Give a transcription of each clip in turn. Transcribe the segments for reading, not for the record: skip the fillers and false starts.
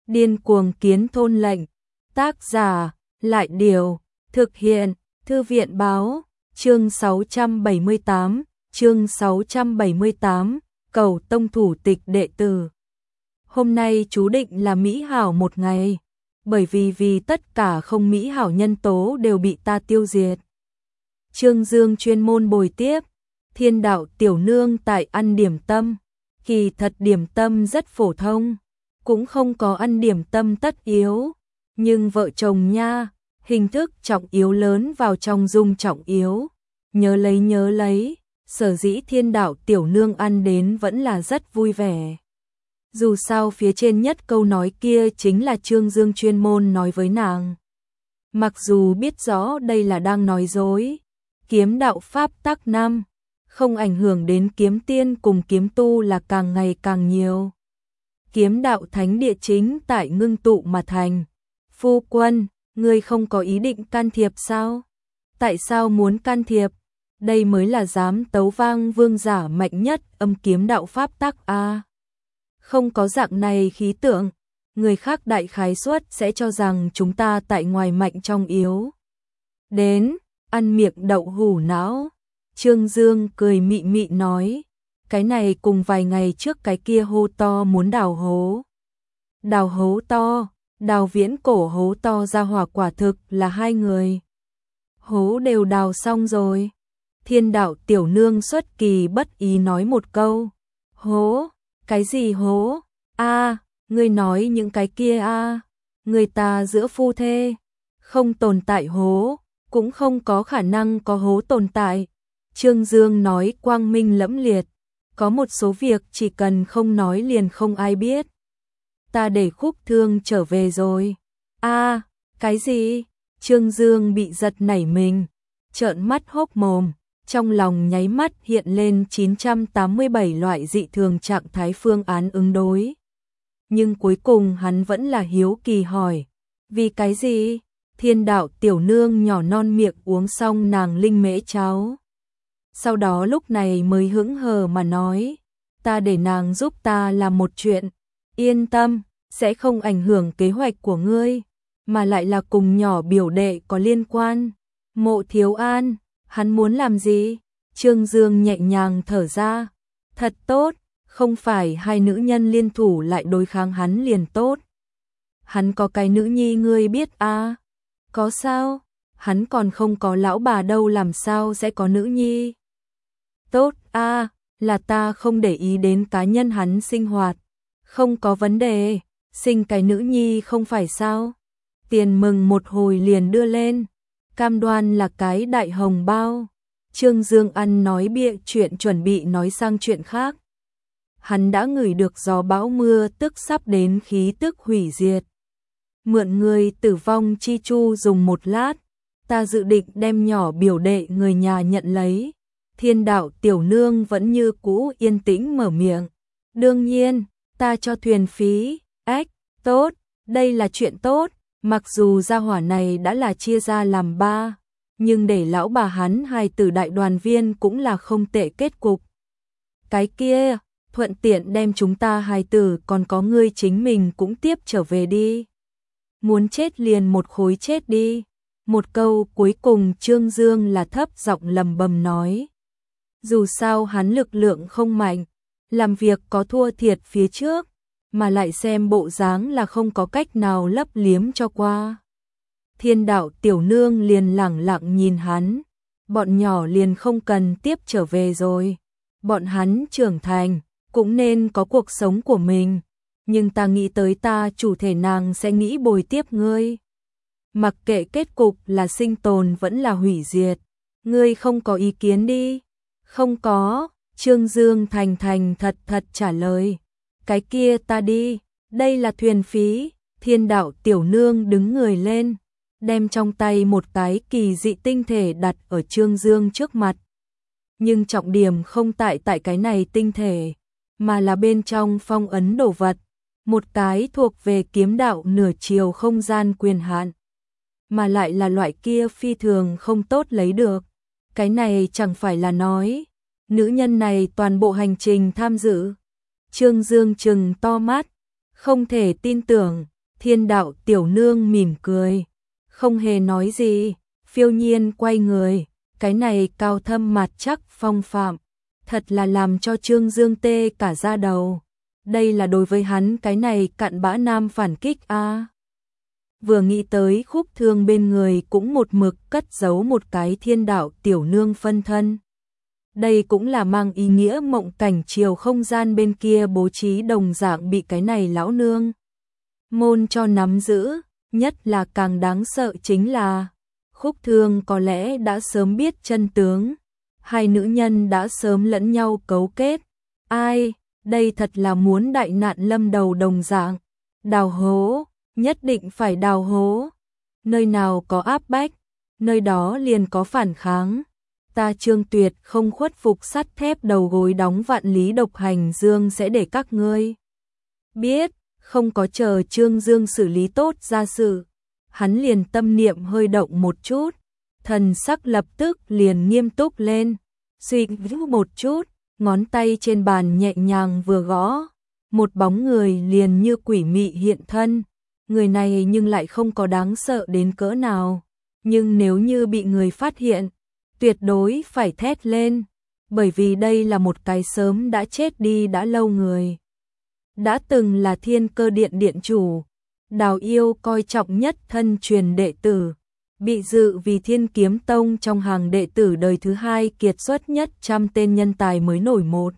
Điên cuồng kiến thôn lệnh. Tác giả, Lại Điều. Thực hiện, Thư viện báo. Chương 678, cầu tông thủ tịch đệ tử. Hôm nay chú định là mỹ hảo một ngày, bởi vì tất cả không mỹ hảo nhân tố đều bị ta tiêu diệt. Trương Dương chuyên môn bồi tiếp, Thiên Đạo tiểu nương tại ăn điểm tâm, kỳ thật điểm tâm rất phổ thông, cũng không có ăn điểm tâm tất yếu, nhưng vợ chồng nha, hình thức trọng yếu lớn vào trong dung trọng yếu. Nhớ lấy, sở dĩ Thiên Đạo tiểu nương ăn đến vẫn là rất vui vẻ. Dù sao phía trên nhất câu nói kia chính là Trương Dương chuyên môn nói với nàng. Mặc dù biết rõ đây là đang nói dối, kiếm đạo pháp tắc 5, không ảnh hưởng đến kiếm tiên cùng kiếm tu là càng ngày càng nhiều. Kiếm đạo thánh địa chính tại ngưng tụ mà thành. Phu quân, ngươi không có ý định can thiệp sao? Tại sao muốn can thiệp? Đây mới là dám tấu vang vương giả mạnh nhất âm kiếm đạo pháp tắc a. Không có dạng này khí tượng, người khác đại khái suất sẽ cho rằng chúng ta tại ngoài mạnh trong yếu. Đến, ăn miệng đậu hủ não. Trương Dương cười mị mị nói, cái này cùng vài ngày trước cái kia hô to muốn đào hố. Đào hố to, đào viễn cổ hố to ra hỏa quả thực là hai người. Hố đều đào xong rồi. Thiên Đạo tiểu nương xuất kỳ bất ý nói một câu. Hố? Cái gì hố? A, ngươi nói những cái kia a, người ta giữa phu thê, không tồn tại hố, cũng không có khả năng có hố tồn tại. Trương Dương nói quang minh lẫm liệt, có một số việc chỉ cần không nói liền không ai biết. Ta để Khúc Thương trở về rồi. A, cái gì? Trương Dương bị giật nảy mình, trợn mắt hốc mồm. Trong lòng nháy mắt hiện lên 987 loại dị thường trạng thái phương án ứng đối. Nhưng cuối cùng hắn vẫn là hiếu kỳ hỏi. Vì cái gì? Thiên Đạo tiểu nương nhỏ non miệng uống xong nàng linh mễ cháo. Sau đó lúc này mới hững hờ mà nói. Ta để nàng giúp ta làm một chuyện. Yên tâm, sẽ không ảnh hưởng kế hoạch của ngươi. Mà lại là cùng nhỏ biểu đệ có liên quan. Mộ Thiếu An. Hắn muốn làm gì? Trương Dương nhẹ nhàng thở ra. Thật tốt, không phải hai nữ nhân liên thủ lại đối kháng hắn liền tốt. Hắn có cái nữ nhi ngươi biết à? Có sao? Hắn còn không có lão bà đâu làm sao sẽ có nữ nhi? Tốt à, là ta không để ý đến cá nhân hắn sinh hoạt. Không có vấn đề, sinh cái nữ nhi không phải sao? Tiền mừng một hồi liền đưa lên. Cam đoan là cái đại hồng bao. Trương Dương ăn nói bịa chuyện chuẩn bị nói sang chuyện khác. Hắn đã ngửi được gió bão mưa tức sắp đến khí tức hủy diệt. Mượn người tử vong chi chu dùng một lát, ta dự định đem nhỏ biểu đệ người nhà nhận lấy. Thiên Đạo tiểu nương vẫn như cũ yên tĩnh mở miệng. Đương nhiên, ta cho thuyền phí. Ách, tốt, đây là chuyện tốt. Mặc dù gia hỏa này đã là chia ra làm ba, nhưng để lão bà hắn hài tử đại đoàn viên cũng là không tệ kết cục. Cái kia, thuận tiện đem chúng ta hài tử còn có ngươi chính mình cũng tiếp trở về đi. Muốn chết liền một khối chết đi. Một câu cuối cùng Trương Dương là thấp giọng lầm bầm nói. Dù sao hắn lực lượng không mạnh, làm việc có thua thiệt phía trước. Mà lại xem bộ dáng là không có cách nào lấp liếm cho qua. Thiên Đạo tiểu nương liền lẳng lặng nhìn hắn. Bọn nhỏ liền không cần tiếp trở về rồi. Bọn hắn trưởng thành, cũng nên có cuộc sống của mình. Nhưng ta nghĩ tới ta chủ thể nàng sẽ nghĩ bồi tiếp ngươi. Mặc kệ kết cục là sinh tồn vẫn là hủy diệt. Ngươi không có ý kiến đi. Không có, Trương Dương thành thật trả lời. Cái kia ta đi, đây là thuyền phí. Thiên Đạo tiểu nương đứng người lên, đem trong tay một cái kỳ dị tinh thể đặt ở Trương Dương trước mặt. Nhưng trọng điểm không tại cái này tinh thể, mà là bên trong phong ấn đồ vật, một cái thuộc về kiếm đạo nửa chiều không gian quyền hạn, mà lại là loại kia phi thường không tốt lấy được. Cái này chẳng phải là nói, nữ nhân này toàn bộ hành trình tham dự. Trương Dương trừng to mắt, không thể tin tưởng, Thiên đạo tiểu nương mỉm cười, không hề nói gì, phiêu nhiên quay người, cái này cao thâm mặt chắc phong phạm, thật là làm cho Trương Dương tê cả da đầu. Đây là đối với hắn cái này cặn bã nam phản kích a. Vừa nghĩ tới Khúc Thương bên người cũng một mực cất giấu một cái thiên đạo tiểu nương phân thân. Đây cũng là mang ý nghĩa mộng cảnh chiều không gian bên kia bố trí đồng dạng bị cái này lão nương môn cho nắm giữ, nhất là càng đáng sợ chính là Khúc Thương có lẽ đã sớm biết chân tướng, hai nữ nhân đã sớm lẫn nhau cấu kết. Ai, đây thật là muốn đại nạn lâm đầu đồng dạng, đào hố, nhất định phải đào hố, nơi nào có áp bách, nơi đó liền có phản kháng. Ta Trương Tuyệt không khuất phục sắt thép đầu gối đóng vạn lý độc hành Dương sẽ để các ngươi biết, không có chờ Trương Dương xử lý tốt ra sự, hắn liền tâm niệm hơi động một chút, thần sắc lập tức liền nghiêm túc lên, suy nghĩ một chút, ngón tay trên bàn nhẹ nhàng vừa gõ, một bóng người liền như quỷ mị hiện thân, người này nhưng lại không có đáng sợ đến cỡ nào, nhưng nếu như bị người phát hiện, tuyệt đối phải thét lên, bởi vì đây là một cái sớm đã chết đi đã lâu người. Đã từng là Thiên Cơ Điện điện chủ, Đào Yêu coi trọng nhất thân truyền đệ tử, bị dự vì Thiên Kiếm Tông trong hàng đệ tử đời thứ hai kiệt xuất nhất 100 tên nhân tài mới nổi một.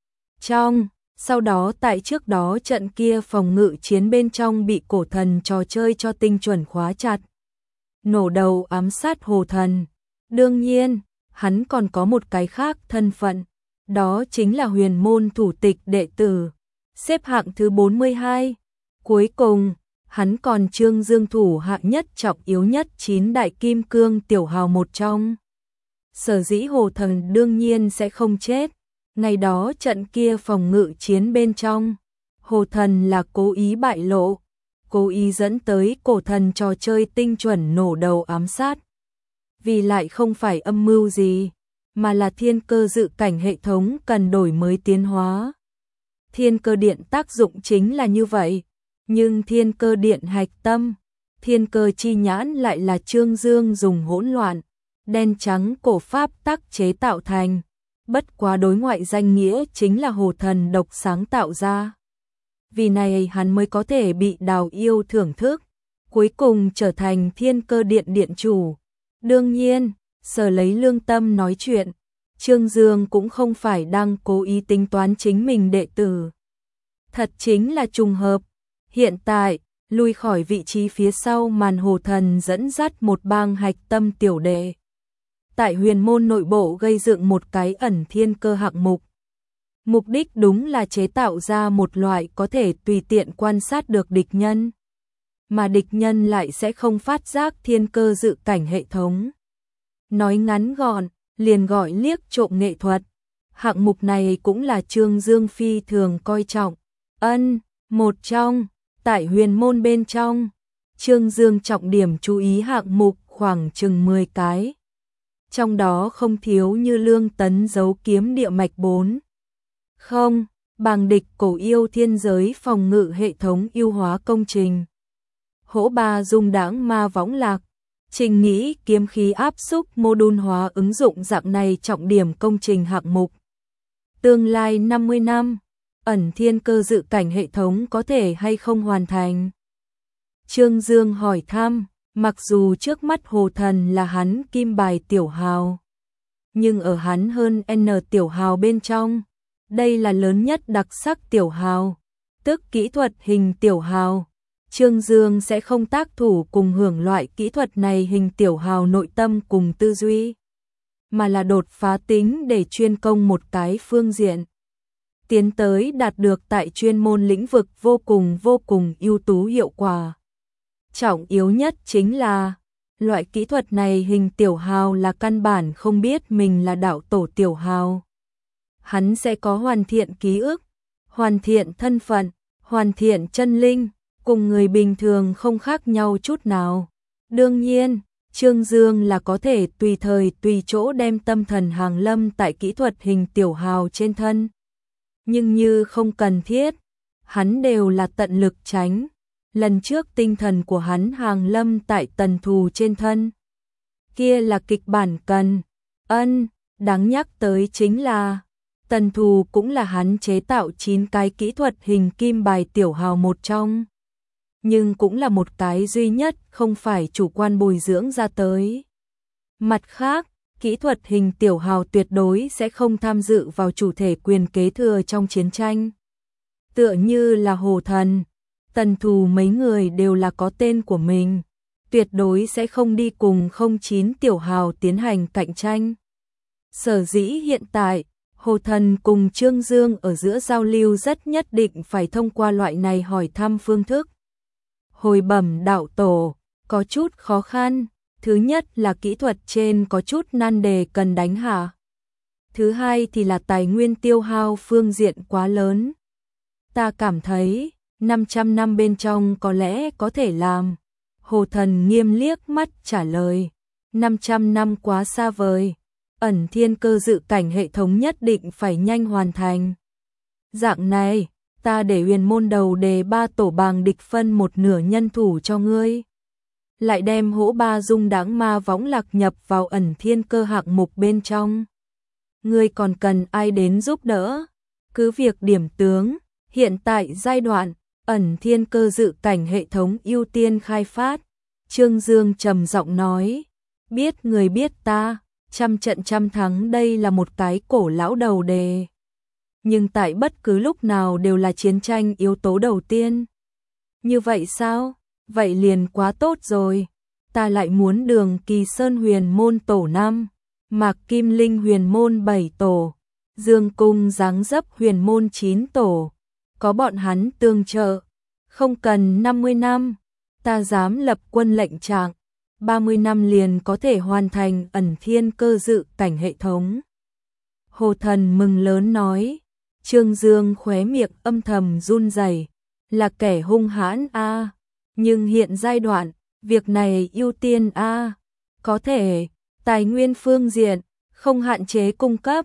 Sau đó tại trước đó trận kia phòng ngự chiến bên trong bị cổ thần trò chơi cho tinh chuẩn khóa chặt, nổ đầu ám sát Hồ Thần. Đương nhiên, hắn còn có một cái khác thân phận, đó chính là huyền môn thủ tịch đệ tử, xếp hạng thứ 42. Cuối cùng, hắn còn Trương Dương thủ hạng nhất trọng yếu nhất 9 đại kim cương tiểu hào một trong. Sở dĩ Hồ Thần đương nhiên sẽ không chết, ngày đó trận kia phòng ngự chiến bên trong, Hồ Thần là cố ý bại lộ, cố ý dẫn tới cổ thần trò chơi tinh chuẩn nổ đầu ám sát. Vì lại không phải âm mưu gì, mà là thiên cơ dự cảnh hệ thống cần đổi mới tiến hóa. Thiên Cơ Điện tác dụng chính là như vậy, nhưng Thiên Cơ Điện hạch tâm, Thiên Cơ chi nhãn lại là Trương Dương dùng hỗn loạn, đen trắng cổ pháp tắc chế tạo thành, bất quá đối ngoại danh nghĩa chính là Hồ Thần độc sáng tạo ra. Vì này hắn mới có thể bị Đào Yêu thưởng thức, cuối cùng trở thành Thiên Cơ Điện điện chủ. Đương nhiên, sở lấy lương tâm nói chuyện, Trương Dương cũng không phải đang cố ý tính toán chính mình đệ tử. Thật chính là trùng hợp, hiện tại, lui khỏi vị trí phía sau màn Hồ Thần dẫn dắt một bang hạch tâm tiểu đệ. Tại huyền môn nội bộ gây dựng một cái ẩn thiên cơ hạng mục. Mục đích đúng là chế tạo ra một loại có thể tùy tiện quan sát được địch nhân, mà địch nhân lại sẽ không phát giác thiên cơ dự cảnh hệ thống. Nói ngắn gọn, liền gọi liếc trộm nghệ thuật. Hạng mục này cũng là Trương Dương phi thường coi trọng. Một trong, tại huyền môn bên trong, Trương Dương trọng điểm chú ý hạng mục khoảng chừng 10 cái. Trong đó không thiếu như Lương Tấn giấu kiếm địa mạch 4. Không, bàng địch cổ yêu thiên giới phòng ngự hệ thống yêu hóa công trình. Hỗ ba dung đãng ma võng lạc, trình nghĩ kiếm khí áp xúc mô đun hóa ứng dụng dạng này trọng điểm công trình hạng mục. Tương lai 50 năm, ẩn thiên cơ dự cảnh hệ thống có thể hay không hoàn thành? Trương Dương hỏi thăm, mặc dù trước mắt Hồ Thần là hắn kim bài tiểu hào, nhưng ở hắn hơn N tiểu hào bên trong, đây là lớn nhất đặc sắc tiểu hào, tức kỹ thuật hình tiểu hào. Trương Dương sẽ không tác thủ cùng hưởng loại kỹ thuật này hình tiểu hào nội tâm cùng tư duy, mà là đột phá tính để chuyên công một cái phương diện. Tiến tới đạt được tại chuyên môn lĩnh vực vô cùng ưu tú hiệu quả. Trọng yếu nhất chính là, loại kỹ thuật này hình tiểu hào là căn bản không biết mình là đạo tổ tiểu hào. Hắn sẽ có hoàn thiện ký ức, hoàn thiện thân phận, hoàn thiện chân linh, cùng người bình thường không khác nhau chút nào. Đương nhiên, Trương Dương là có thể tùy thời tùy chỗ đem tâm thần hàng lâm tại kỹ thuật hình tiểu hào trên thân. Nhưng như không cần thiết, hắn đều là tận lực tránh. Lần trước tinh thần của hắn hàng lâm tại Tần Thù trên thân. Kia là kịch bản cần. Đáng nhắc tới chính là Tần Thù cũng là hắn chế tạo 9 cái kỹ thuật hình kim bài tiểu hào một trong. Nhưng cũng là một cái duy nhất không phải chủ quan bồi dưỡng ra tới. Mặt khác, kỹ thuật hình tiểu hào tuyệt đối sẽ không tham dự vào chủ thể quyền kế thừa trong chiến tranh. Tựa như là Hồ Thần, Tần Thù mấy người đều là có tên của mình, tuyệt đối sẽ không đi cùng 09 tiểu hào tiến hành cạnh tranh. Sở dĩ hiện tại, Hồ Thần cùng Trương Dương ở giữa giao lưu rất nhất định phải thông qua loại này hỏi thăm phương thức. Hồi bẩm đạo tổ, có chút khó khăn, thứ nhất là kỹ thuật trên có chút nan đề cần đánh hạ. Thứ hai thì là tài nguyên tiêu hao phương diện quá lớn. Ta cảm thấy, 500 năm bên trong có lẽ có thể làm. Hồ Thần nghiêm liếc mắt trả lời, 500 năm quá xa vời. Ẩn thiên cơ dự cảnh hệ thống nhất định phải nhanh hoàn thành. Dạng này, ta để huyền môn đầu đề 3 tổ bàng địch phân một nửa nhân thủ cho ngươi. Lại đem hỗ ba dung đáng ma võng lạc nhập vào ẩn thiên cơ hạng mục bên trong. Ngươi còn cần ai đến giúp đỡ? Cứ việc điểm tướng, hiện tại giai đoạn, ẩn thiên cơ dự cảnh hệ thống ưu tiên khai phát. Trương Dương trầm giọng nói, biết người biết ta. Trăm trận trăm thắng đây là một cái cổ lão đầu đề. Nhưng tại bất cứ lúc nào đều là chiến tranh yếu tố đầu tiên. Như vậy sao? Vậy liền quá tốt rồi. Ta lại muốn Đường Kỳ Sơn huyền môn tổ 5, Mạc Kim Linh huyền môn 7 tổ, Dương Cung Giáng Dấp huyền môn 9 tổ. Có bọn hắn tương trợ. Không cần 50 năm. Ta dám lập quân lệnh trạng. 30 năm liền có thể hoàn thành ẩn thiên cơ dự cảnh hệ thống. Hồ Thần mừng lớn nói. Trương Dương khóe miệng âm thầm run rẩy, là kẻ hung hãn a, nhưng hiện giai đoạn, việc này ưu tiên a, có thể, tài nguyên phương diện, không hạn chế cung cấp,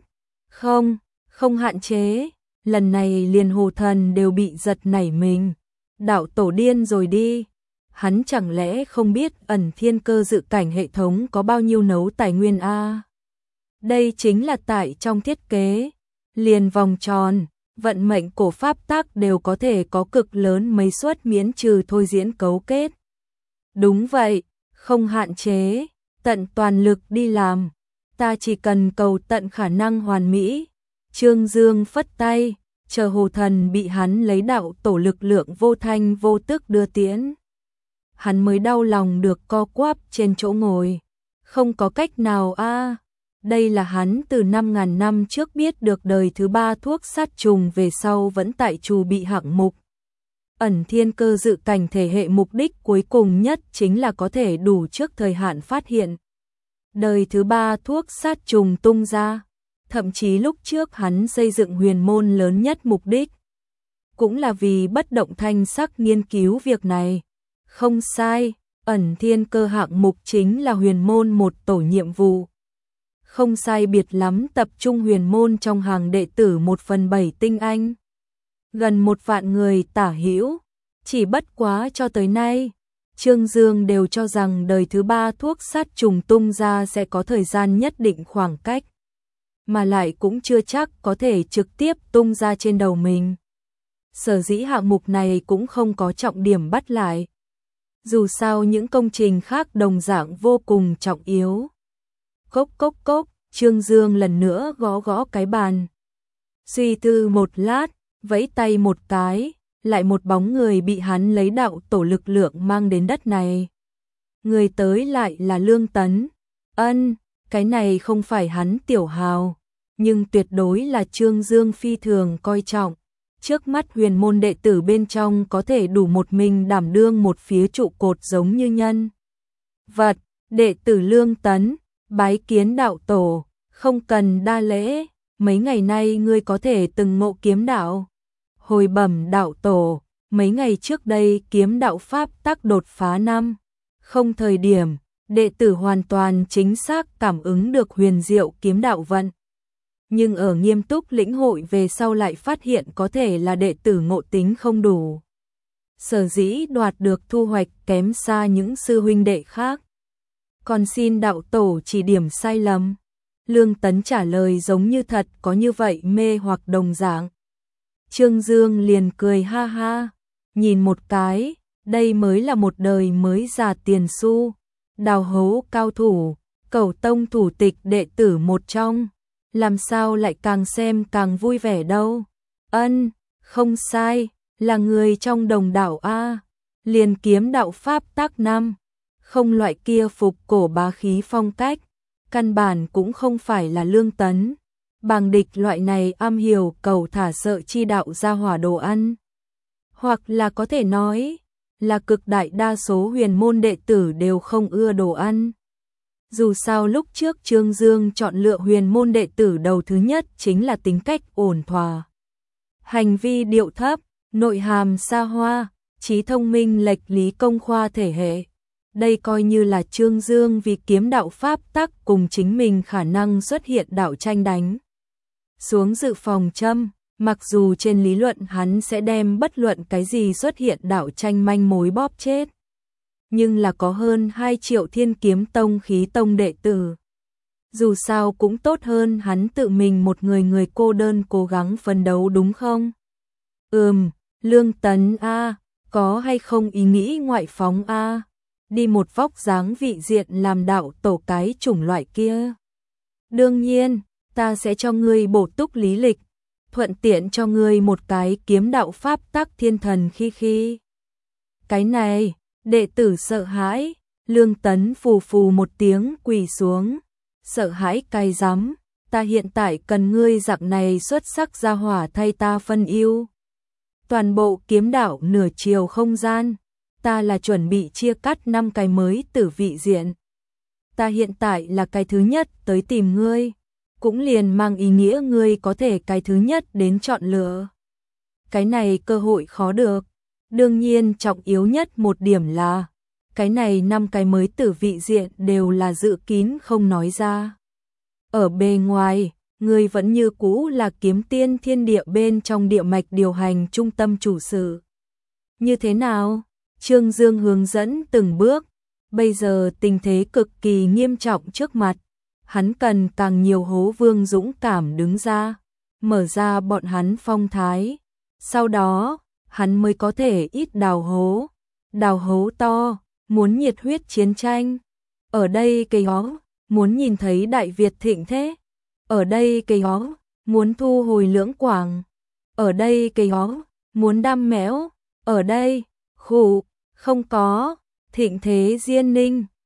không hạn chế, lần này liền Hồ Thần đều bị giật nảy mình, đạo tổ điên rồi đi. Hắn chẳng lẽ không biết ẩn thiên cơ dự cảnh hệ thống có bao nhiêu nấu tài nguyên a? Đây chính là tại trong thiết kế, liền vòng tròn, vận mệnh cổ pháp tắc đều có thể có cực lớn mấy suất miễn trừ thôi diễn cấu kết. Đúng vậy, không hạn chế, tận toàn lực đi làm, ta chỉ cần cầu tận khả năng hoàn mỹ. Trương Dương phất tay, chờ Hồ Thần bị hắn lấy đạo tổ lực lượng vô thanh vô tức đưa tiễn. Hắn mới đau lòng được co quắp trên chỗ ngồi. Không có cách nào a. Đây là hắn từ 5.000 năm trước biết được đời thứ 3 thuốc sát trùng về sau vẫn tại trù bị hạng mục. Ẩn thiên cơ dự cảnh thể hệ mục đích cuối cùng nhất chính là có thể đủ trước thời hạn phát hiện. Đời thứ 3 thuốc sát trùng tung ra. Thậm chí lúc trước hắn xây dựng huyền môn lớn nhất mục đích. Cũng là vì bất động thanh sắc nghiên cứu việc này. Không sai, ẩn thiên cơ hạng mục chính là huyền môn một tổ nhiệm vụ. Không sai biệt lắm tập trung huyền môn trong hàng đệ tử 1/7 tinh anh. Gần 1 vạn người tả hữu, chỉ bất quá cho tới nay. Trương Dương đều cho rằng đời thứ 3 thuốc sát trùng tung ra sẽ có thời gian nhất định khoảng cách. Mà lại cũng chưa chắc có thể trực tiếp tung ra trên đầu mình. Sở dĩ hạng mục này cũng không có trọng điểm bắt lại. Dù sao những công trình khác đồng dạng vô cùng trọng yếu. Cốc cốc cốc, Trương Dương lần nữa gõ gõ cái bàn. Suy tư một lát, vẫy tay một cái, lại một bóng người bị hắn lấy đạo tổ lực lượng mang đến đất này. Người tới lại là Lương Tấn. Cái này không phải hắn tiểu hào, nhưng tuyệt đối là Trương Dương phi thường coi trọng. Trước mắt huyền môn đệ tử bên trong có thể đủ một mình đảm đương một phía trụ cột giống như nhân vật. Đệ tử Lương Tấn, bái kiến đạo tổ, không cần đa lễ, mấy ngày nay ngươi có thể từng ngộ kiếm đạo. Hồi bẩm đạo tổ, mấy ngày trước đây kiếm đạo pháp tắc đột phá 5. Không thời điểm, đệ tử hoàn toàn chính xác cảm ứng được huyền diệu kiếm đạo vận. Nhưng ở nghiêm túc lĩnh hội về sau lại phát hiện có thể là đệ tử ngộ tính không đủ. sở dĩ đoạt được thu hoạch kém xa những sư huynh đệ khác. Còn xin đạo tổ chỉ điểm sai lầm. Lương Tấn trả lời giống như thật có như vậy mê hoặc đồng dạng. Trương Dương liền cười ha ha, nhìn một cái, đây mới là một đời mới già tiền xu, đào hấu cao thủ, Cẩu Tông thủ tịch đệ tử một trong, làm sao lại càng xem càng vui vẻ đâu. Ân, không sai, là người trong đồng đạo a, liền kiếm đạo pháp tác năm, không loại kia phục cổ bá khí phong cách, căn bản cũng không phải là Lương Tấn. Bàng địch loại này am hiểu cầu thả sợ chi đạo ra hỏa đồ ăn. Hoặc là có thể nói là cực đại đa số huyền môn đệ tử đều không ưa đồ ăn. Dù sao lúc trước Trương Dương chọn lựa huyền môn đệ tử đầu thứ nhất chính là tính cách ổn thỏa. Hành vi điệu thấp, nội hàm xa hoa, trí thông minh lệch lý công khoa thể hệ. Đây coi như là Trương Dương vì kiếm đạo pháp tắc cùng chính mình khả năng xuất hiện đạo tranh đánh xuống dự phòng châm, mặc dù trên lý luận hắn sẽ đem bất luận cái gì xuất hiện đạo tranh manh mối bóp chết. Nhưng là có hơn 2 triệu Thiên Kiếm Tông khí tông đệ tử. Dù sao cũng tốt hơn hắn tự mình một người cô đơn cố gắng phấn đấu đúng không? Lương Tấn a, có hay không ý nghĩ ngoại phóng a? Đi một vóc dáng vị diện làm đạo tổ cái chủng loại kia. Đương nhiên, ta sẽ cho ngươi bổ túc lý lịch, thuận tiện cho ngươi một cái kiếm đạo pháp tắc thiên thần khi. Cái này, đệ tử sợ hãi, Lương Tấn phù phù một tiếng quỳ xuống, sợ hãi cay rắm, ta hiện tại cần ngươi dạng này xuất sắc ra hỏa thay ta phân ưu. Toàn bộ kiếm đạo nửa chiều không gian, ta là chuẩn bị chia cắt 5 cái mới tử vị diện. Ta hiện tại là cái thứ nhất tới tìm ngươi, cũng liền mang ý nghĩa ngươi có thể cái thứ nhất đến chọn lựa. Cái này cơ hội khó được. Đương nhiên trọng yếu nhất một điểm là, cái này 5 cái mới tử vị diện đều là dự kín không nói ra. Ở bề ngoài, ngươi vẫn như cũ là Kiếm Tiên Thiên Địa bên trong địa mạch điều hành trung tâm chủ sự. Như thế nào? Trương Dương hướng dẫn từng bước, bây giờ tình thế cực kỳ nghiêm trọng trước mặt, hắn cần càng nhiều hố vương dũng cảm đứng ra, mở ra bọn hắn phong thái, sau đó, hắn mới có thể ít đào hố to, muốn nhiệt huyết chiến tranh. Ở đây cây hó, muốn nhìn thấy Đại Việt thịnh thế. Ở đây cây hó, muốn thu hồi Lưỡng Quảng. Ở đây cây hó, muốn đam méo. Ở đây, không có, thịnh thế Diên Ninh.